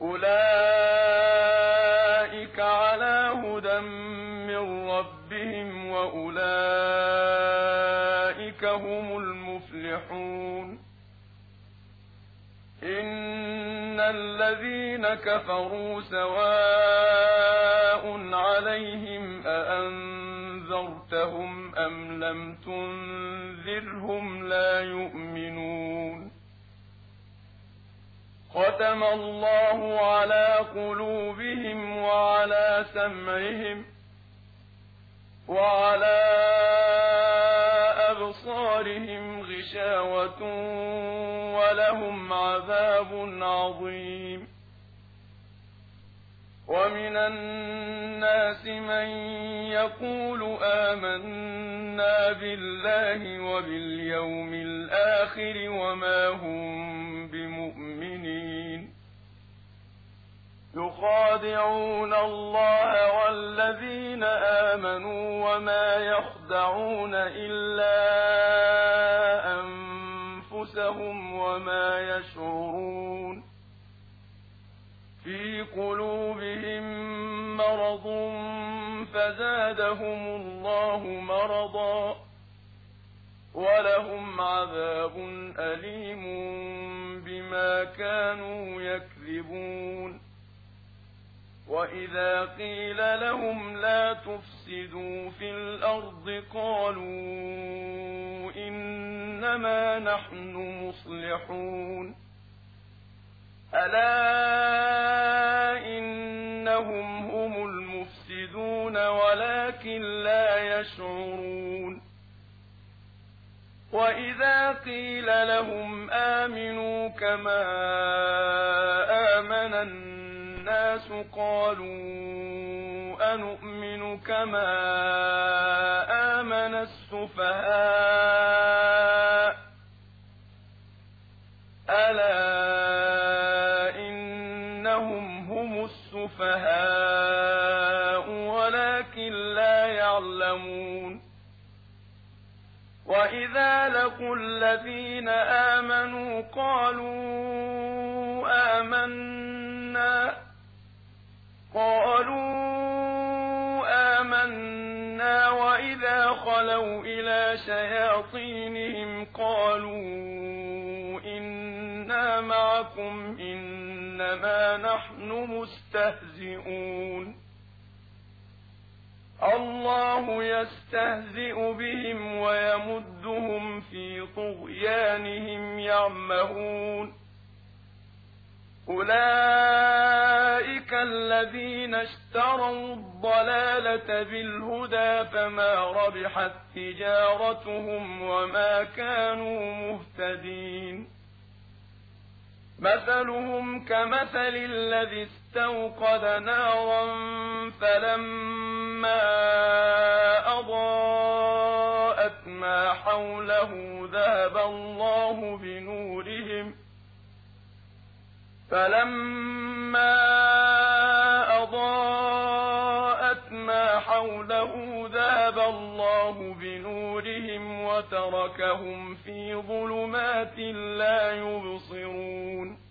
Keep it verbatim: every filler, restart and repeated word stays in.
أولئك على هدى من ربهم وأولئك هم المفلحون إن الذين كفروا سواء عليهم أأنذرتهم أم لم تنذرهم لا يؤمنون ختم الله على قلوبهم وعلى سمعهم وعلى أبصارهم غشاوة ولهم عذاب عظيم ومن الناس من يقول آمنا بالله وباليوم الآخر وما هم بمؤمنين يخادعون الله والذين آمنوا وما يخدعون إلا أنفسهم وما يشعرون في قلوبهم مرض فزادهم الله مرضا ولهم عذاب أليم بما كانوا يكذبون وإذا قيل لهم لا تفسدوا في الأرض قالوا إنما نحن مصلحون ألا إنهم هم المفسدون ولكن لا يشعرون وإذا قيل لهم آمنوا كما آمن الناس قالوا أنؤمن كما آمن السفهاء ألا إنهم هم السفهاء ولكن لا يعلمون وإذا لقوا الذين آمنوا قالوا آمنا قالوا آمنا وإذا خلوا إلى شياطينهم قالوا إنا معكم إنما نحن مستهزئون الله يستهزئ بهم ويمدهم في طغيانهم يعمهون أولئك الذين اشتروا الضلالة بالهدى فما ربحت تجارتهم وما كانوا مهتدين مثلهم كمثل الذي استوقد نارا فلما أضاءت ما حوله ذهب الله بنورهم فلما أضاءت ما حوله ذهب الله بنورهم وتركهم في ظلمات لا يبصرون